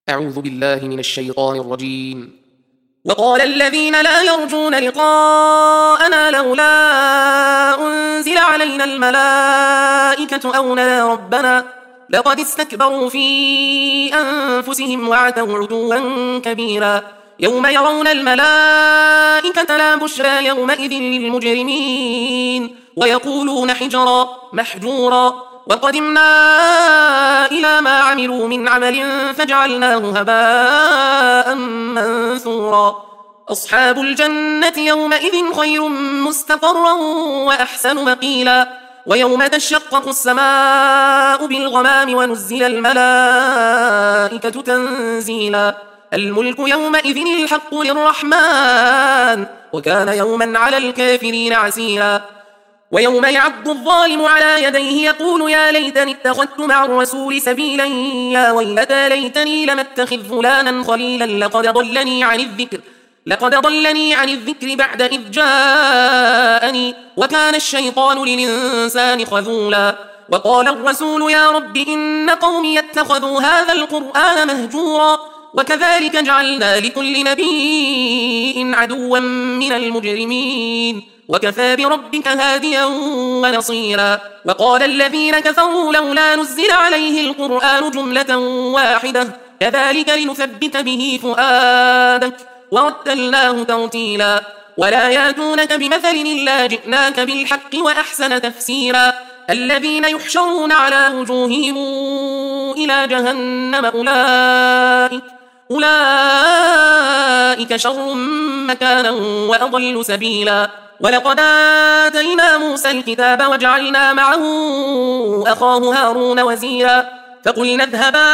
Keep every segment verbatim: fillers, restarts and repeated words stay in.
أعوذ بالله من الشيطان الرجيم. وقال الذين لا يرجون لقاءنا لولا أنزل علينا الملائكة أو نرى ربنا لقد استكبروا في أنفسهم وعتوا عتوا كبيرا يوم يرون الملائكة لا بشرى يومئذ للمجرمين ويقولون حجرا محجورا وقدمنا إلى ما عملوا من عمل فجعلناه هباء منثورا أصحاب الجنة يومئذ خير مستقرا وأحسن مقيلا ويوم تشقق السماء بالغمام ونزل الملائكة تنزيلا الملك يومئذ الحق للرحمن وكان يوما على الكافرين عسيرا ويوم يعض الظالم على يديه يقول يا ليتني اتخذت مع الرسول سبيلا يا ويلتى ليتني لم اتخذ فلانا خليلا لقد ضلني عن الذكر لقد ضلني عن الذكر بعد إذ جاءني وكان الشيطان للإنسان خذولا وقال الرسول يا رب إن قومي اتخذوا هذا القرآن مهجورا وكذلك جعلنا لكل نبي عدوا من المجرمين وكفى بربك هاديا ونصيرا وقال الذين كفروا لولا نزل عليه القرآن جملة واحدة كذلك لنثبت به فؤادك ورتلناه ترتيلا ولا ياتونك بمثل إلا جئناك بالحق وأحسن تفسيرا الذين يحشرون على وجوههم إلى جهنم أولئك أولئك شر مكانا وأضل سبيلا ولقد آتينا موسى الكتاب وجعلنا معه أخاه هارون وزيرا فقلنا اذهبا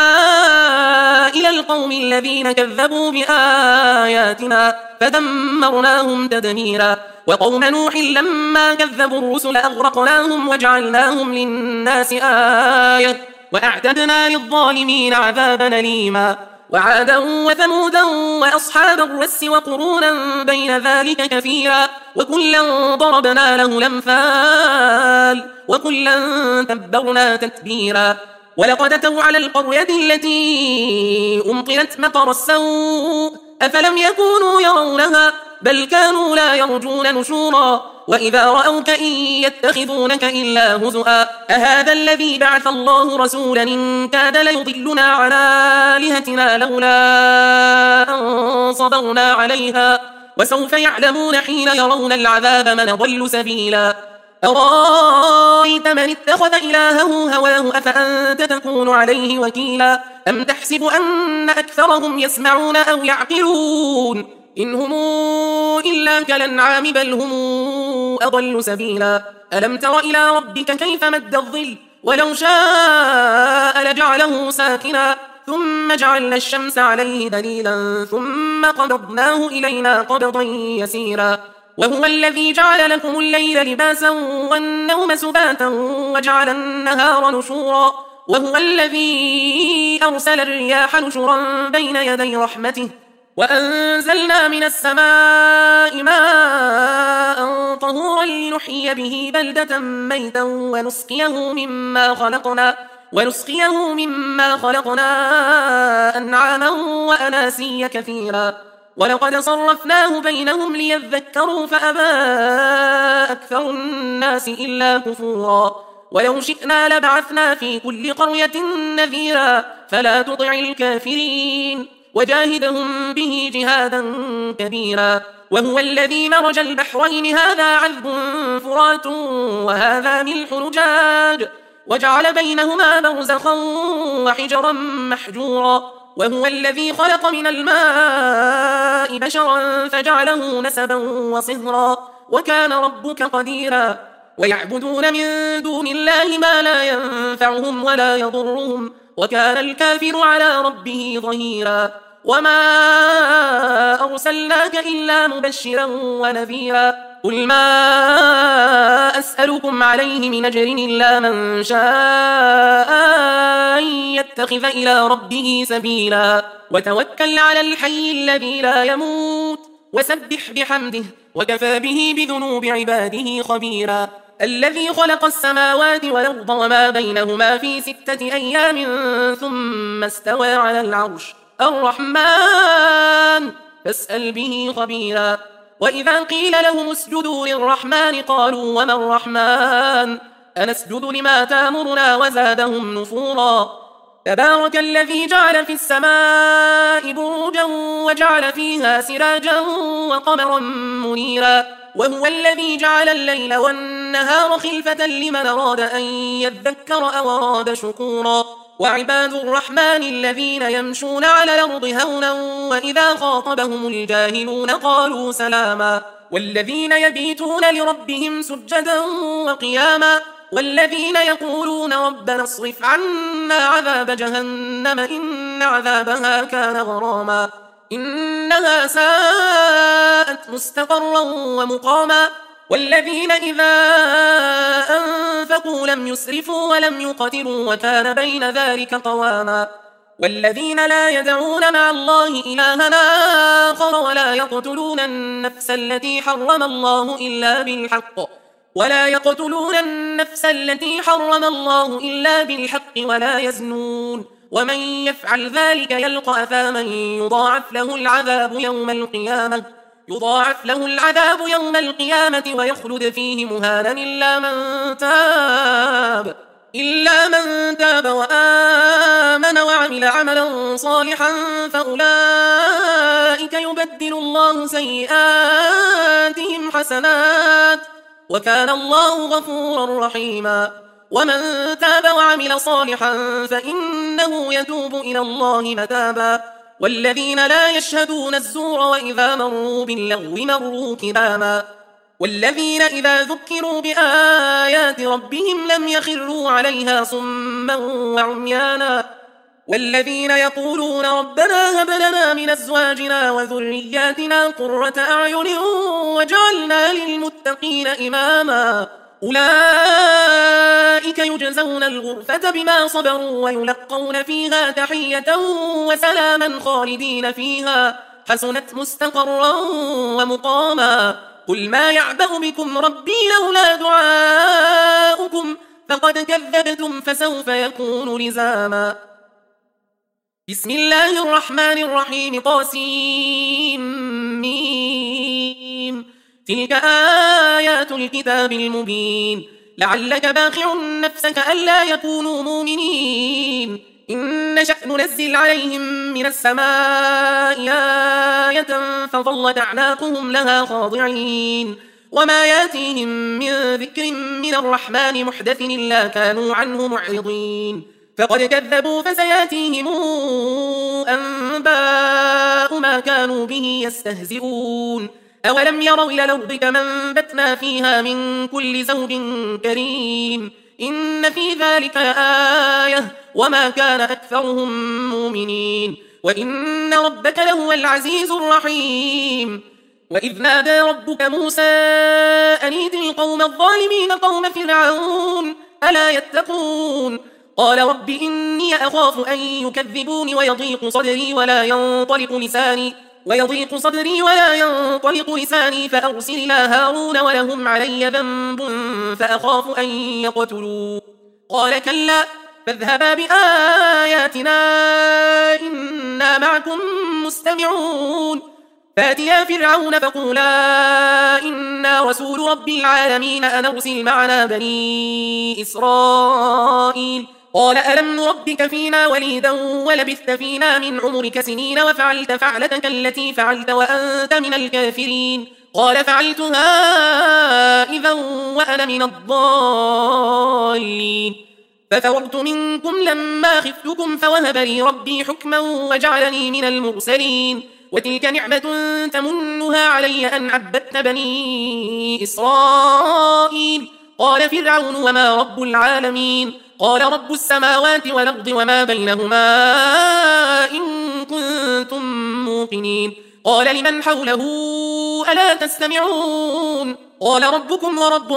إلى القوم الذين كذبوا بآياتنا فدمرناهم تدميرا وقوم نوح لما كذبوا الرسل أغرقناهم وجعلناهم للناس آية وأعتدنا للظالمين عذابا أليما وعادا وثمودا وأصحاب الرس وقرونا بين ذلك كثيرا وكلا ضربنا له الأمثال وكلا تبرنا تتبيرا ولقد أتوا على القرية التي أمطرت مطر السوء أفلم يكونوا يرونها بل كانوا لا يرجون نشورا وإذا رأوك إن يتخذونك إلا هزؤا أهذا الذي بعث الله رسولا إن كاد ليضلنا عن آلهتنا لولا أن صبرنا عليها وسوف يعلمون حين يرون العذاب من ضل سبيلا أرأيت من اتخذ إلهه هواه أفأنت تكون عليه وكيلا أم تحسب أن أكثرهم يسمعون أو يعقلون إن هم إلا كالأنعام بل هم أضل سبيلا ألم تر إلى ربك كيف مد الظل ولو شاء لجعله ساكنا ثم جعلنا الشمس عليه دليلا ثم قبضناه إلينا قبضا يسيرا وهو الذي جعل لكم الليل لباسا والنوم سباتا وجعل النهار نشورا وهو الذي أرسل الرياح نشرا بين يدي رحمته وأنزلنا من السماء ماء طهورا لنحيي به بلدة ميتا ونسقيه مما خلقنا ونسقيه مما خلقنا أنعاما وأناسيا كثيرا ولقد صرفناه بينهم ليذكروا فأبى أكثر الناس إلا كفورا ولو شئنا لبعثنا في كل قرية نذيرا فلا تطع الكافرين وجاهدهم به جهادا كبيرا وهو الذي مرج البحرين هذا عذب فرات وهذا ملح نجاج وجعل بينهما برزخا وحجرا محجورا وهو الذي خلق من الماء بشرا فجعله نسبا وصهرا وكان ربك قديرا ويعبدون من دون الله ما لا ينفعهم ولا يضرهم وكان الكافر على ربه ظهيرا وما أرسلناك إلا مبشرا ونذيرا قل ما أسألكم عليه من أجر إلا من شاء أن يتخذ إلى ربه سبيلا وتوكل على الحي الذي لا يموت وسبح بحمده وكفى به بذنوب عباده خبيرا الذي خلق السماوات والأرض وما بينهما في ستة أيام ثم استوى على العرش الرحمن فاسأل به خبيرا. وإذا قيل لهم اسجدوا للرحمن قالوا وما الرحمن أنسجد لما تامرنا وزادهم نفورا. تبارك الذي جعل في السماء بروجا وجعل فيها سراجا وقمرا منيرا، وهو الذي جعل الليل والنهار خلفة لمن أراد أن يذكر أو أراد شكورا. وعباد الرحمن الذين يمشون على الأرض هونا وإذا خاطبهم الجاهلون قالوا سلاما، والذين يبيتون لربهم سجدا وقياما، والذين يقولون ربنا اصرف عنا عذاب جهنم إن عذابها كان غراما إنها ساءت مستقرا ومقاما، والذين إذا أنفقوا لم يسرفوا ولم يقتروا وكان بين ذلك قواما، والذين لا يدعون مع الله إلها آخر ولا يقتلون النفس التي حرم الله إلا بالحق ولا يقتلون النفس التي حرم الله إلا بالحق ولا يزنون، ومن يفعل ذلك يلقى أثاما يضاعف له العذاب يوم القيامة يضاعف له العذاب يوم القيامة ويخلد فيه مهانا إلا من تاب إلا من تاب وآمن وعمل عملا صالحا فأولئك يبدل الله سيئاتهم حسنات وكان الله غفورا رحيما. ومن تاب وعمل صالحا فإنه يتوب إلى الله متابا، والذين لا يشهدون الزور وإذا مروا باللغو مروا كراما، والذين إذا ذكروا بآيات ربهم لم يخروا عليها صما وعميانا، والذين يقولون ربنا هب لنا من أزواجنا وذرياتنا قرة أعين وجعلنا للمتقين إماما، أولئك يجزون الغرفة بما صبروا ويلقون فيها تحية وسلاما خالدين فيها حسنت مستقرا ومقاما. قل ما يعبأ بكم ربي لولا دعاؤكم فقد كذبتم فسوف يكون لزاما. بسم الله الرحمن الرحيم طاسيم تلك آيات الكتاب المبين لعلك باخع نفسك ألا يكونوا مؤمنين إن نشأ ننزل عليهم من السماء آية فظلت أعناقهم لها خاضعين وما ياتيهم من ذكر من الرحمن محدث إلا كانوا عنه معرضين فقد كذبوا فسياتيهم أنباء ما كانوا به يستهزئون أولم يروا إلى الأرض كما أنبتنا فيها من كل زوج كريم إن في ذلك آية وما كان أكثرهم مؤمنين وإن ربك لهو العزيز الرحيم. وإذ نادى ربك موسى أن ائت القوم الظالمين قوم فرعون ألا يتقون قال رب إني أخاف أن يكذبون ويضيق صدري ولا ينطلق لساني ويضيق صدري ولا ينطلق لساني فأرسل إلى هارون ولهم علي ذنب فأخاف أن يقتلون قال كلا فاذهبا بآياتنا إنا معكم مستمعون فاتيا فرعون فقولا إنا رسول رب العالمين أن أرسل معنا بني إسرائيل قال ألم نربك فينا وليدا ولبثت فينا من عمرك سنين وفعلت فعلتك التي فعلت وأنت من الكافرين قال فعلتها إذا وأنا من الضالين ففررت منكم لما خفتكم فوهب لي ربي حكما وجعلني من المرسلين وتلك نعمة تمنها علي أن عبدت بني إسرائيل قال فرعون وما رب العالمين قال رب السماوات والأرض وما بينهما إن كنتم موقنين قال لمن حوله ألا تستمعون قال ربكم ورب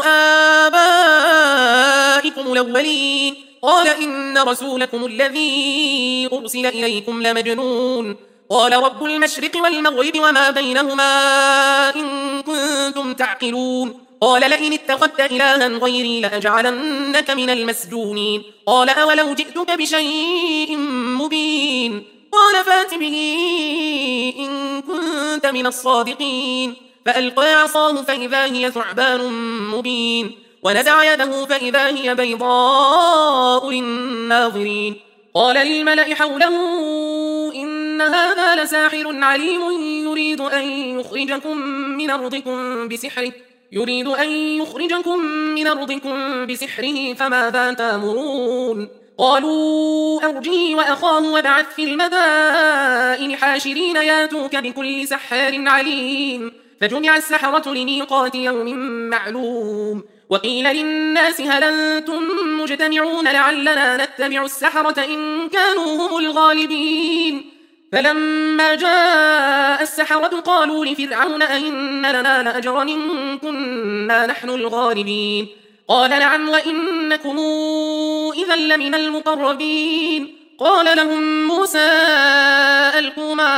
آبائكم الأولين قال إن رسولكم الذي أرسل إليكم لمجنون قال رب المشرق والمغرب وما بينهما إن كنتم تعقلون قال لئن اتخذت إلها غيري لأجعلنك من المسجونين قال أولو جئتك بشيء مبين قال فات به إن كنت من الصادقين. فألقى عصاه فإذا هي ثعبان مبين، ونزع يده فإذا هي بيضاء للناظرين. قال للملأ حوله إن هذا لساحر عليم يريد أن يخرجكم من أرضكم بسحره يريد أن يخرجكم من أرضكم بسحره فماذا تأمرون؟ قالوا أرجه وأخاه وابعث في المدائن حاشرين ياتوك بكل سحار عليم. فجمع السحرة لميقات يوم معلوم. وقيل للناس هل أنتم مجتمعون لعلنا نتبع السحرة إن كانوا هم الغالبين. فلما جاء السحرة قالوا لفرعون أئن لنا لأجرا إن كنا نحن الغالبين. قال نعم وإنكم إذا لمن المقربين. قال لهم موسى ألقوا ما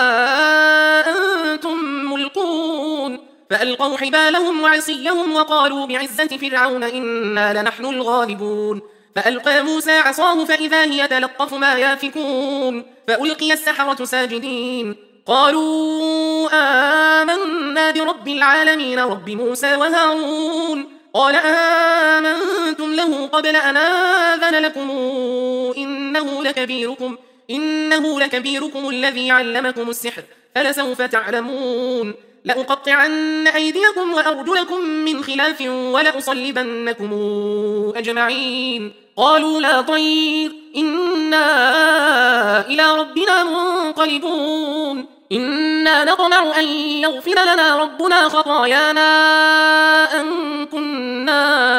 أنتم ملقون. فألقوا حبالهم وعصيهم وقالوا بعزة فرعون إنا لنحن الغالبون. فألقى موسى عصاه فإذا هي تلقف ما يافكون. فألقي السحرة ساجدين قالوا آمنا برب العالمين رب موسى وهارون. قال آمنتم له قبل أن آذن لكم إنه لكبيركم إنه لكبيركم الذي علمكم السحر فلسوف تعلمون. لأقطعن أيديكم وأرجلكم من خلاف ولأصلبنكم أجمعين. قالوا لا ضير إنا إلى ربنا منقلبون. إنا نطمع أن يغفر لنا ربنا خطايانا أن كنا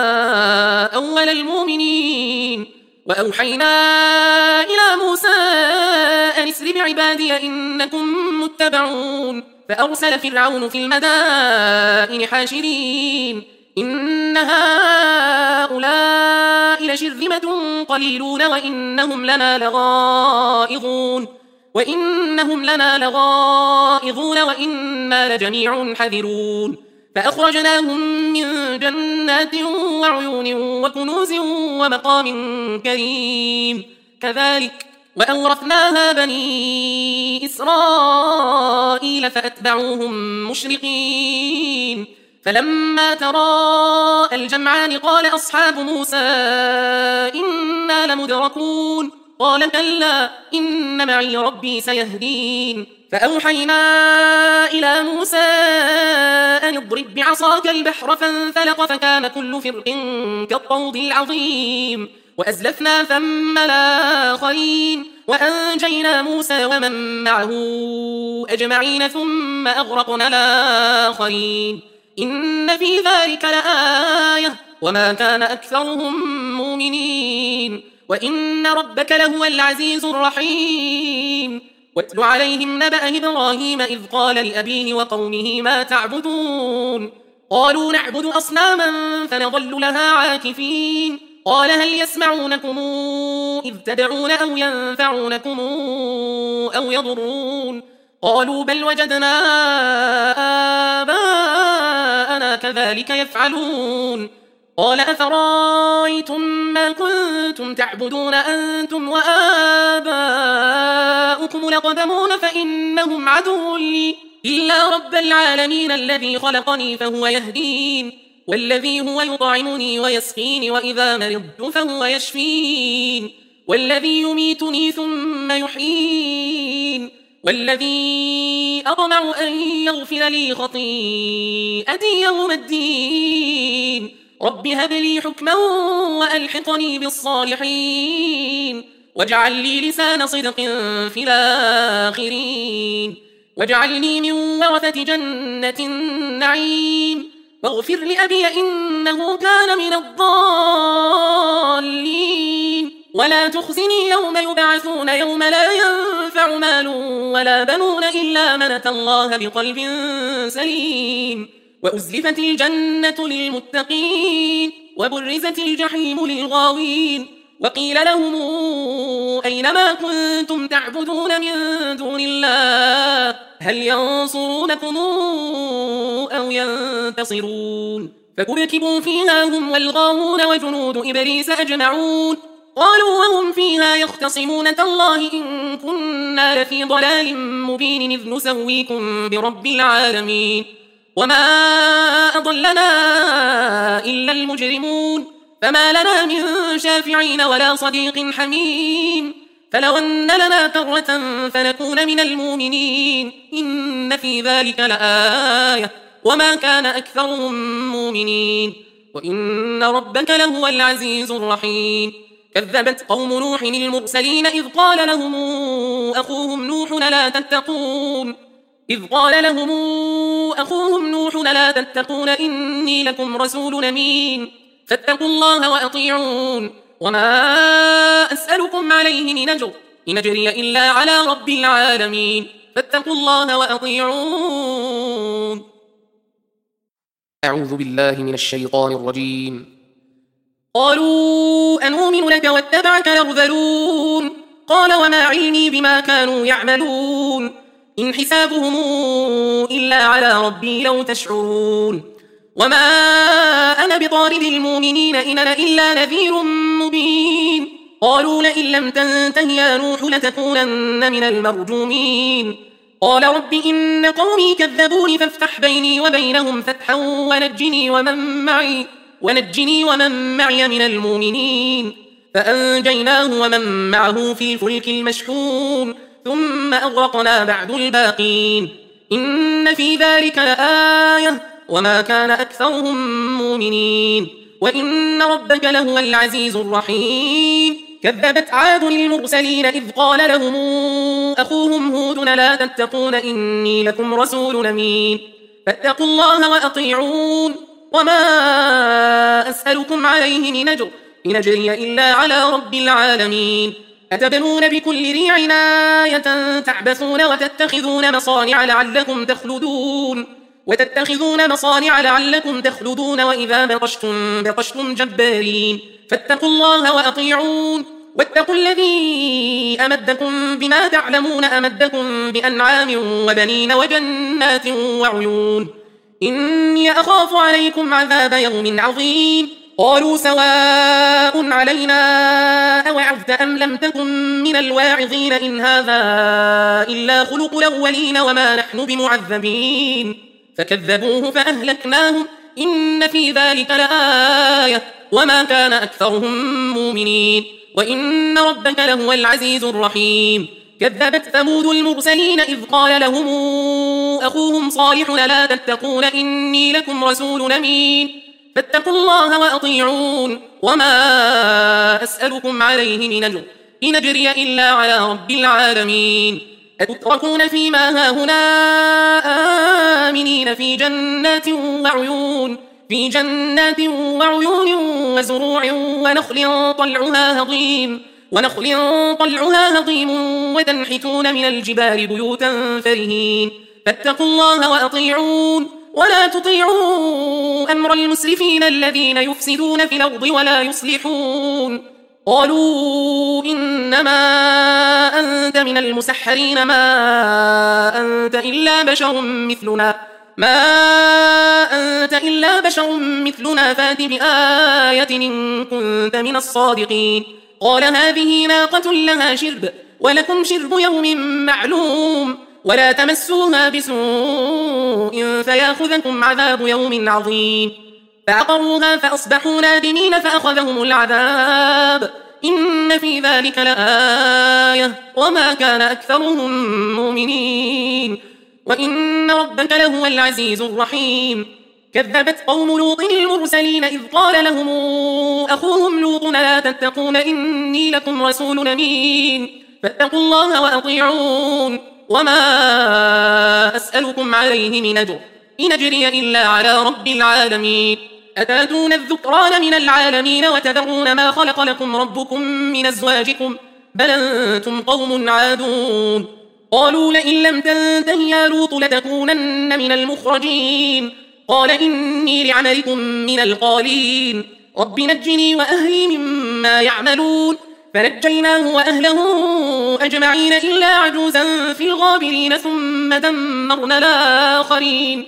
أول المؤمنين. وأوحينا إلى موسى أن اسر بعبادي إنكم متبعون. فأرسل فرعون في المدائن حاشرين إن هؤلاء لشرذمة قليلون وإنهم لنا لغائظون وإنهم لنا لغائظون وإنا لجميع حذرون. فأخرجناهم من جنات وعيون وكنوز ومقام كريم. كذلك وأورثناها بني إسرائيل فأتبعوهم مشرقين. فلما تراءى الجمعان قال أصحاب موسى إنا لمدركون. قال كلا إن معي ربي سيهدين. فأوحينا إلى موسى أن اضرب بعصاك البحر فانفلق فكان كل فرق كالطود العظيم. وأزلفنا ثم الآخرين وأنجينا موسى ومن معه أجمعين ثم أغرقنا الآخرين. إن في ذلك لآية وما كان أكثرهم مؤمنين وإن ربك لهو العزيز الرحيم. واتل عليهم نبأ إبراهيم إذ قال لأبيه وقومه ما تعبدون. قالوا نعبد أصناما فنظل لها عاكفين. قال هل يسمعونكم إذ تدعون أو ينفعونكم أو يضرون. قالوا بل وجدنا آباءنا كذلك يفعلون. قال أفرأيتم ما كنتم تعبدون أنتم وآباؤكم الأقدمون فإنهم عدو لي إلا رب العالمين الذي خلقني فهو يهدين والذي هو يطعمني ويسقين وإذا مرضت فهو يشفين والذي يميتني ثم يحيين والذي أطمع أن يغفر لي خطيئتي يوم الدين. رب هب لي حكما وألحقني بالصالحين واجعل لي لسان صدق في الآخرين واجعلني من ورثة جنة النعيم واغفر لأبي إنه كان من الضالين ولا تخزني يوم يبعثون يوم لا ينفع مال ولا بنون إلا من أتى الله بقلب سليم. وأزلفت الجنة للمتقين وبرزت الجحيم للغاوين وقيل لهم أين ما كنتم تعبدون من دون الله هل ينصرونكم أو ينتصرون. فكبكبوا فيها هم والغاوون وجنود إبليس أجمعون قالوا وهم فيها يختصمون تالله إن كنا لفي ضلال مبين إذ نسويكم برب العالمين وما أضلنا إلا المجرمون فما لنا من شافعين ولا صديق حميم فلو أن لنا كرة فنكون من المؤمنين إن في ذلك لآية وما كان أكثرهم مؤمنين وإن ربك لهو العزيز الرحيم كذبت قوم نوح المرسلين إذ قال لهم أخوهم نوح لا تتقون إذ قال لهم أخوهم نوح لا تتقون إني لكم رسول أمين فاتقوا الله وأطيعون وما أسألكم عليه من أجر إن أجري إلا على رب العالمين فاتقوا الله وأطيعون. أعوذ بالله من الشيطان الرجيم. قالوا أنؤمن لك واتبعك الأرذلون قال وما علمي بما كانوا يعملون إن حسابهم إلا على ربي لو تشعرون وما أنا بطارد المؤمنين إن أنا إلا نذير مبين قالوا لئن لم تنته يا نوح لتكونن من المرجومين قال رب إن قومي كذبوني فافتح بيني وبينهم فتحا ونجني ومن معي ونجني ومن معي من المؤمنين فأنجيناه ومن معه في الفلك المشحون ثم أغرقنا بعد الباقين إن في ذلك لآية وما كان أكثرهم مؤمنين وإن ربك لهو العزيز الرحيم كذبت عاد المرسلين إذ قال لهم أخوهم هود لا تتقون إني لكم رسول أمين فاتقوا الله وأطيعون وما أسألكم عليه من أجر إن أجري إلا على رب العالمين أتبنون بكل ريع آية تعبثون وتتخذون مصانع لعلكم تخلدون وتتخذون مصانع لعلكم تخلدون وإذا بطشتم بطشتم جبارين فاتقوا الله وأطيعون واتقوا الذي أمدكم بما تعلمون أمدكم بأنعام وبنين وجنات وعيون إني أخاف عليكم عذاب يوم عظيم قالوا سواء علينا أوعظت أم لم تكن من الواعظين إن هذا إلا خلق الأولين وما نحن بمعذبين فكذبوه فأهلكناهم إن في ذلك لآية وما كان أكثرهم مؤمنين وإن ربك لهو العزيز الرحيم كذبت ثمود المرسلين إذ قال لهم أخوهم صالح لا تتقون إني لكم رسول أمين فاتقوا الله وأطيعون وما أسألكم عليه من أجر إن أجري إلا على رب العالمين أتتركون فيما هاهنا آمنين في جنات وعيون في جنات وعيون وزروع ونخل طلعها هضيم ونخل طلعها هضيم وتنحتون من الجبال بيوتا فرهين فاتقوا الله وأطيعون ولا تطيعوا أمر المسرفين الذين يفسدون في الأرض ولا يصلحون قالوا إنما أنت من المسحرين ما أنت إلا بشر مثلنا ما أنت إلا بشر مثلنا فات بآية إن كنت من الصادقين قال هذه ناقة لها شرب ولكم شرب يوم معلوم ولا تمسوها بسوء فياخذكم عذاب يوم عظيم فعقروها فأصبحوا نادمين فأخذهم العذاب إن في ذلك لآية وما كان أكثرهم مؤمنين وإن ربك لهو العزيز الرحيم كذبت قوم لوط المرسلين إذ قال لهم أخوهم لوط لا تتقون إني لكم رسول أمين فاتقوا الله وأطيعون وما أسألكم عليه من أجر إن أجري إلا على رب العالمين أتاتون الذكران من العالمين وتذرون ما خلق لكم ربكم من أزواجكم بل أنتم قوم عادون قالوا لئن لم تنته يا لوط لتكونن من المخرجين قال إني لعملكم من القالين رب نجني وأهلي مما يعملون فنجيناه وأهله أجمعين إلا عجوزا في الغابرين ثم دمرنا الآخرين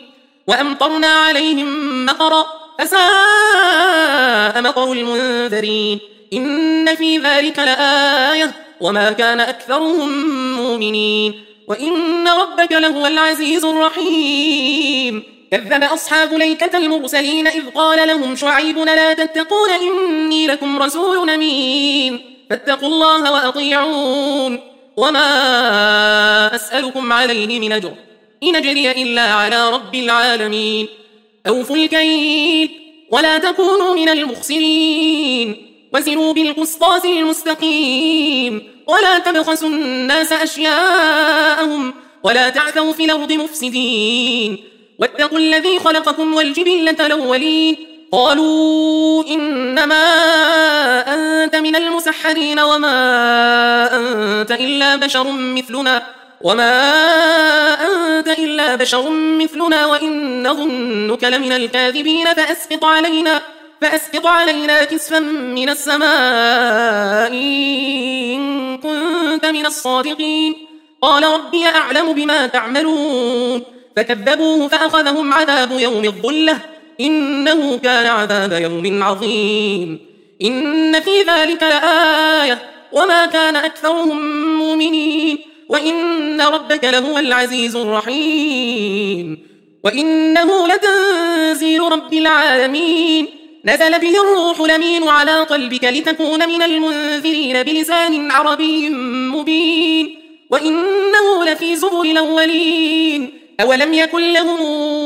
وأمطرنا عليهم مطرا فساء مطر المنذرين إن في ذلك لآية وما كان أكثرهم مؤمنين وإن ربك لهو العزيز الرحيم. كذب أصحاب الأيكة المرسلين إذ قال لهم شعيب لا تتقون إني لكم رسول أمين فاتقوا الله وأطيعون وما أسألكم عليه من أجر إن أجري إلا على رب العالمين. أوفوا الكيل ولا تكونوا من المخسرين وزنوا بالقسطاس المستقيم ولا تبخسوا الناس أشياءهم ولا تعثوا في الأرض مفسدين واتقوا الذي خلقكم والجبلة الأولين قالوا إنما أنت من المسحرين وما أنت إلا بشر مثلنا وما أنت إلا بشر مثلنا وإن ظنك لمن الكاذبين فأسقط علينا فأسقط علينا كسفا من السماء إن كنت من الصادقين قال ربي أعلم بما تعملون فكذبوه فأخذهم عذاب يوم الظلة إنه كان عذاب يوم عظيم. إن في ذلك لآية وما كان أكثرهم مؤمنين وإن ربك لهو العزيز الرحيم. وإنه لتنزيل رب العالمين نزل به الروح الأمين على قلبك لتكون من المنذرين بلسان عربي مبين وإنه لفي زبر الأولين أولم يكن لهم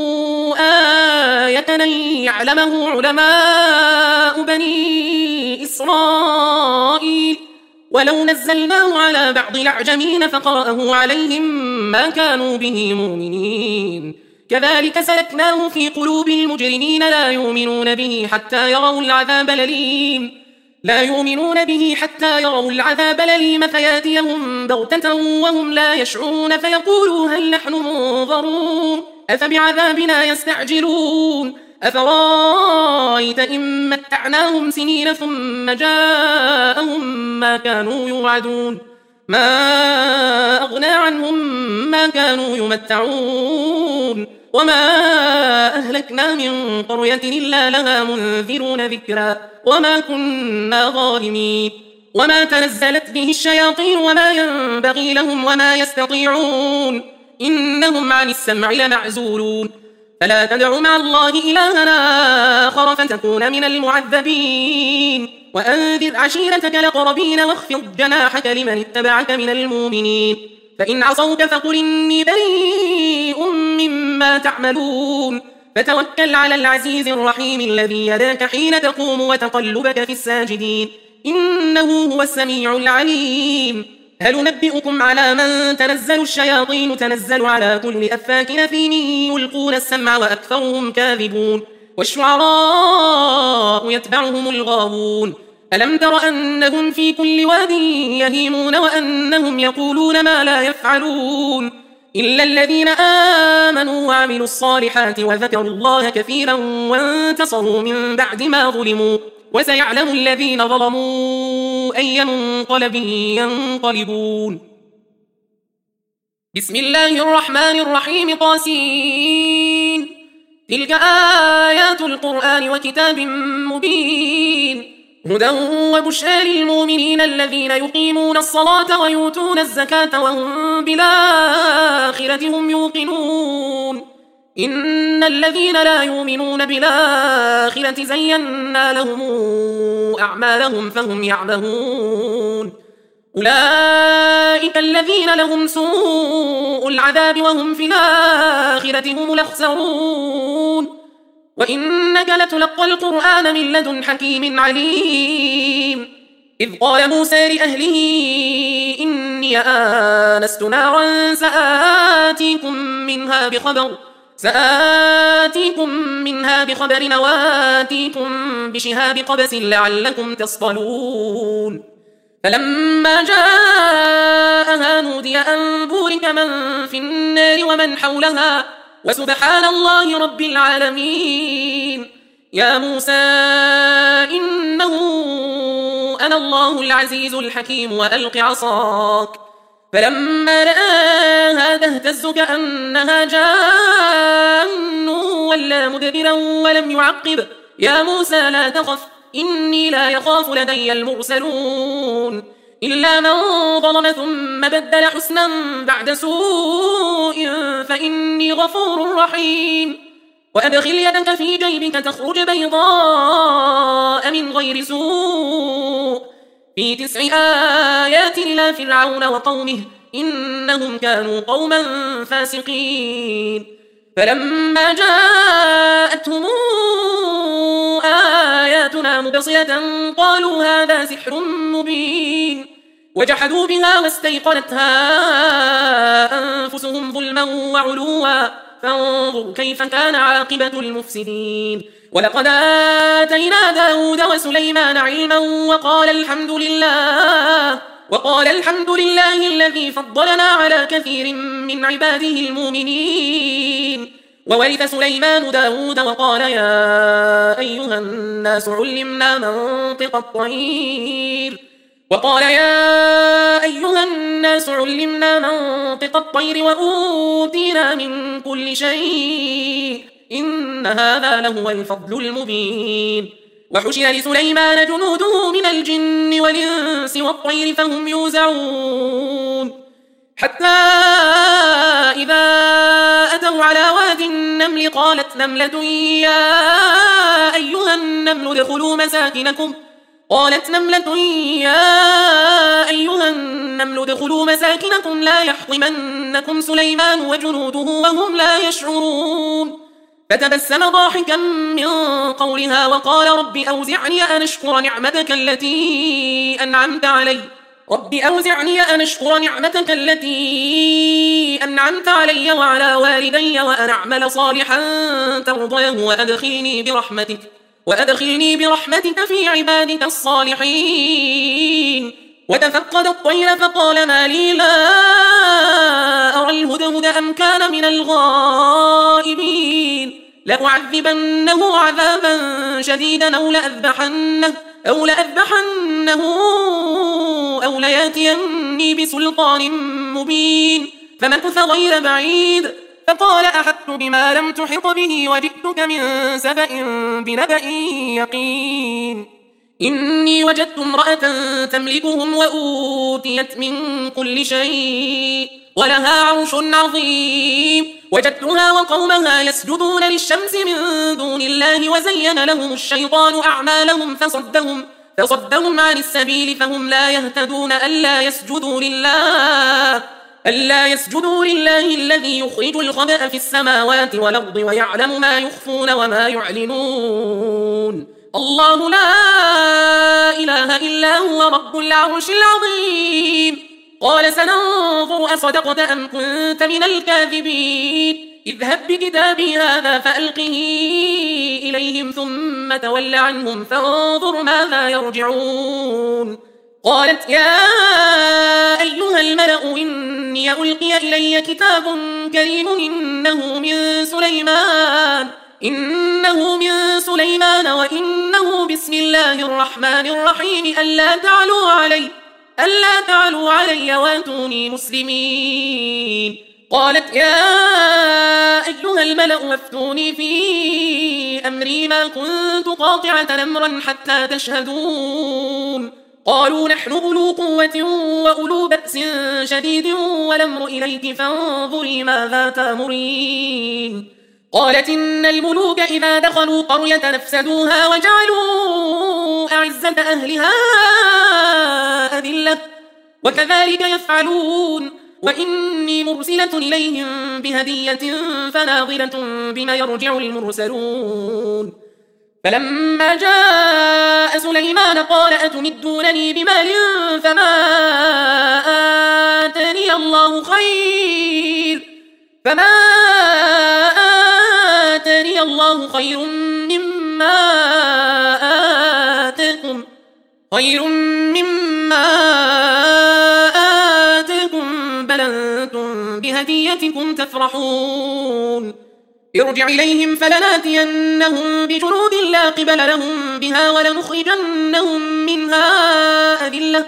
آية أن يعلمه علماء بني إسرائيل ولو نزلناه على بعض الأعجمين فقرأه عليهم ما كانوا به مؤمنين كذلك سلكناه في قلوب المجرمين لا يؤمنون به حتى يروا العذاب الأليم لا يؤمنون به حتى يروا العذاب الأليم فياتيهم بغتة وهم لا يشعرون فيقولوا هل نحن منظرون أفبعذابنا يستعجلون أفرايت إن متعناهم سنين ثم جاءهم ما كانوا يوعدون ما أغنى عنهم ما كانوا يمتعون وما أهلكنا من قرية إلا لها منذرون ذكرا وما كنا ظالمين وما تنزلت به الشياطين وما ينبغي لهم وما يستطيعون إنهم عن السمع لمعزولون فلا تدع مع الله إلها آخر فتكون من المعذبين وأنذر عشيرتك الأقربين واخفض جناحك لمن اتبعك من المؤمنين فإن عصوك فقل إني بريء مما تعملون فتوكل على العزيز الرحيم الذي يراك حين تقوم وتقلبك في الساجدين إنه هو السميع العليم. هل نبئكم على من تنزل الشياطين تنزل على كل أفاك أثيم يلقون السمع وأكثرهم كاذبون والشعراء يتبعهم الغاوون ألم تر أنهم في كل واد يهيمون وأنهم يقولون ما لا يفعلون إلا الذين آمنوا وعملوا الصالحات وذكروا الله كثيرا وانتصروا من بعد ما ظلموا وسيعلم الذين ظلموا أي منقلب ينقلبون. بسم الله الرحمن الرحيم طاسين تلك آيات القرآن وكتاب مبين هدى وبشرى للمؤمنين الذين يقيمون الصلاة ويؤتون الزكاة وهم بالآخرة هم يوقنون إن الذين لا يؤمنون بالآخرة زينا لهم أعمالهم فهم يعمهون أولئك الذين لهم سوء العذاب وهم في الآخرة هم الأخسرون وإنك لتلقى القرآن من لدن حكيم عليم إذ قال موسى لأهله إني آنست نارا سآتيكم منها بخبر سآتيكم منها بخبر وآتيكم بشهاب قبس لعلكم تصطلون فلما جاءها نودي أن بورك من في النار ومن حولها وسبحان الله رب العالمين يا موسى إنه أنا الله العزيز الحكيم وألق عصاك فلما رآها تهتز كأنها جان ولا مدبرا ولم يعقب يا موسى لا تخف إني لا يخاف لدي المرسلون إلا من ظلم ثم بدل حسنا بعد سوء فإني غفور رحيم وأدخل يدك في جيبك تخرج بيضاء من غير سوء في تسع آيات إلى فرعون وقومه إنهم كانوا قوما فاسقين فلما جاءتهم آياتنا مبصرة قالوا هذا سحر مبين وجحدوا بها واستيقنتها أنفسهم ظلما وعلوا فانظر كيف كان عاقبة المفسدين ولقد آتينا داود وسليمان علما وقال الحمد لله وقال الحمد لله الذي فضلنا على كثير من عباده المؤمنين وورث سليمان داود وقال يا أيها الناس علمنا منطق الطير وقال يا أيها الناس علمنا منطق الطير وأوتينا من كل شيء إن هذا لهو الفضل المبين وحشر لسليمان جنوده من الجن والإنس والطير فهم يوزعون حتى إذا أتوا على واد النمل قالت نملة يا أيها النمل ادخلوا مساكنكم قالت نملة يا أيها النمل ادخلوا مساكنكم لا يحطمنكم سليمان وجنوده وهم لا يشعرون فتبسم ضاحكا من قولها وقال رب أوزعني أن أشكر نعمتك التي أنعمت علي رب أوزعني أن أشكر نعمتك التي أنعمت علي وعلى والدي وأن أعمل صالحا ترضيه وأدخلني برحمتك وأدخلني برحمتك في عبادك الصالحين وتفقد الطير فقال ما لي لا أرى الهدهد أم كان من الغائبين لأعذبنه عذابا شديدا أو لأذبحنه أو لأذبحنه أو لياتيني بسلطان مبين فمكث غير بعيد فقال أحطت بما لم تحط به وجئتك من سبأ بنبأ يقين إني وجدت امرأة تملكهم وأوتيت من كل شيء ولها عرش عظيم وجدتها وقومها يسجدون للشمس من دون الله وزين لهم الشيطان أعمالهم فصدهم, فصدهم عن السبيل فهم لا يهتدون ألا يسجدوا لله ألا يسجدوا لله الذي يخرج الخبأ في السماوات والأرض ويعلم ما يخفون وما يعلنون الله لا إله إلا هو رب العرش العظيم قال سننظر أصدقت أم كنت من الكاذبين اذهب بكتابي هذا فألقه إليهم ثم تول عنهم فانظر ماذا يرجعون قالت يا أيها الملأ إني ألقي إلي كتاب كريم إنه من سليمان إنه من سليمان وإنه بسم الله الرحمن الرحيم ألا تعلوا علي ألا تعلوا علي واتوني مسلمين قالت يا أيها الملأ افتوني في أمري ما كنت قاطعة أمرا حتى تشهدون قالوا نحن أولو قوة وأولو بأس شديد والأمر إليك فانظري ماذا تأمرين قالت إن الملوك إذا دخلوا قرية نفسدوها وجعلوا أعزة أهلها أذلة وكذلك يفعلون وإني مرسلة إليهم بهدية فناظرة بما يرجع المرسلون فلما جاء سليمان قال أتمدونني بمال فما آتاني الله خير فما آتاني الله خير مما آتاكم خير مما آتاكم بل أنتم بهديتكم تفرحون ارجع إليهم فلناتينهم بجنود لا قبل لهم بها ولنخرجنهم منها أذلة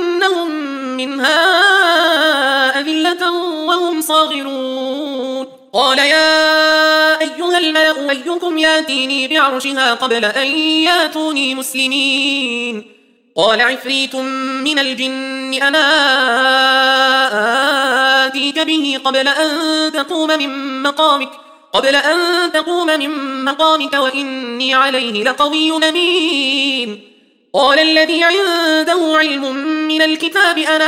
ولنخرجنهم منها أذلة وهم صاغرون قال يا أيها الملأ أيكم ياتيني بعرشها قبل أن ياتوني مسلمين قال عفريت من الجن أنا آتيك به قبل أن تقوم من مقامك قبل أن تقوم من مقامك وإني عليه لقوي أمين قال الذي عنده علم من الكتاب أنا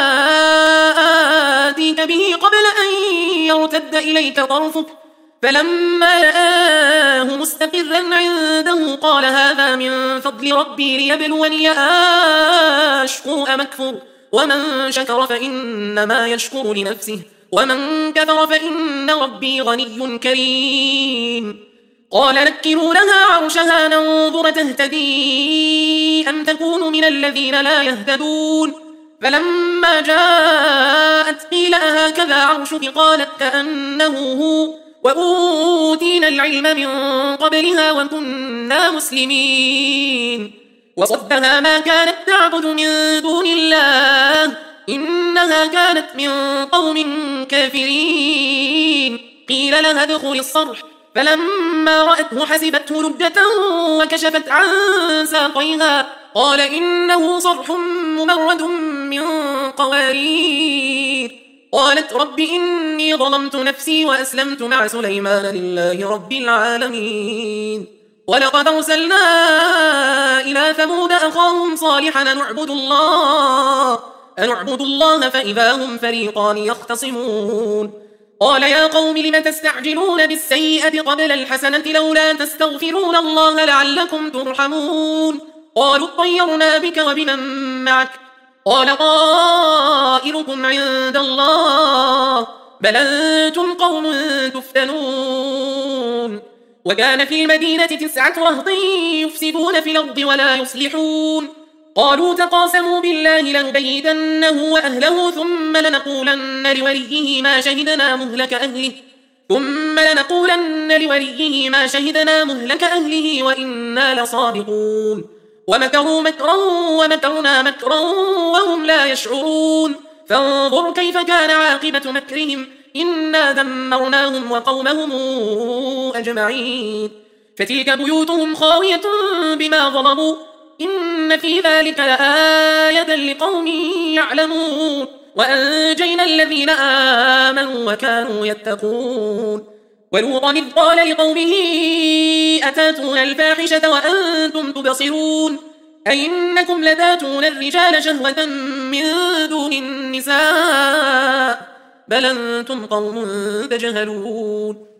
آتيك به قبل أن يرتد إليك طرفك فلما رآه مستقرا عنده قال هذا من فضل ربي ليبلوني أشكر أم أكفر ومن شكر فإنما يشكر لنفسه ومن كفر فإن ربي غني كريم قال نكروا لها عرشها ننظر تهتدي أم تكون من الذين لا يهتدون فلما جاءت قيل أهكذا عرشك قالت كأنه هو وأوتينا العلم من قبلها وكنا مسلمين وصدها ما كانت تعبد من دون الله إنها كانت من قوم كافرين قيل لها ادخل الصرح فلما رأته حسبته لجة وكشفت عن ساقيها قال إنه صرح ممرد من قوارير قالت رب إني ظلمت نفسي وأسلمت مع سليمان لله رب العالمين ولقد أرسلنا إلى ثمود أخاهم صالحا نعبد الله أنعبد الله فإذا هم فريقان يختصمون قال يا قوم لم تستعجلون بالسيئة قبل الحسنة لولا تستغفرون الله لعلكم ترحمون قالوا اطيرنا بك وبمن معك قال طائركم عند الله بل أنتم قوم تفتنون وكان في المدينة تسعة رهط يفسدون في الأرض ولا يصلحون قالوا تقاسموا بالله لنبيتنه وأهله ثم لنقولن لوليه ما شهدنا مهلك أهله ثم لنقولن لوليه ما شهدنا مهلك أهله وإنا لصادقون ومكروا مكرا ومكرنا مكرا وهم لا يشعرون فانظر كيف كان عاقبة مكرهم إنا دمرناهم وقومهم أجمعين فتلك بيوتهم خاوية بما ظلموا إن في ذلك لآية لقوم يعلمون وأنجينا الذين آمنوا وكانوا يتقون ولوطا إذ قال لقومه أتاتون الفاحشة وأنتم تبصرون أئنكم لتاتون الرجال شهوة من دون النساء بل أنتم قوم تجهلون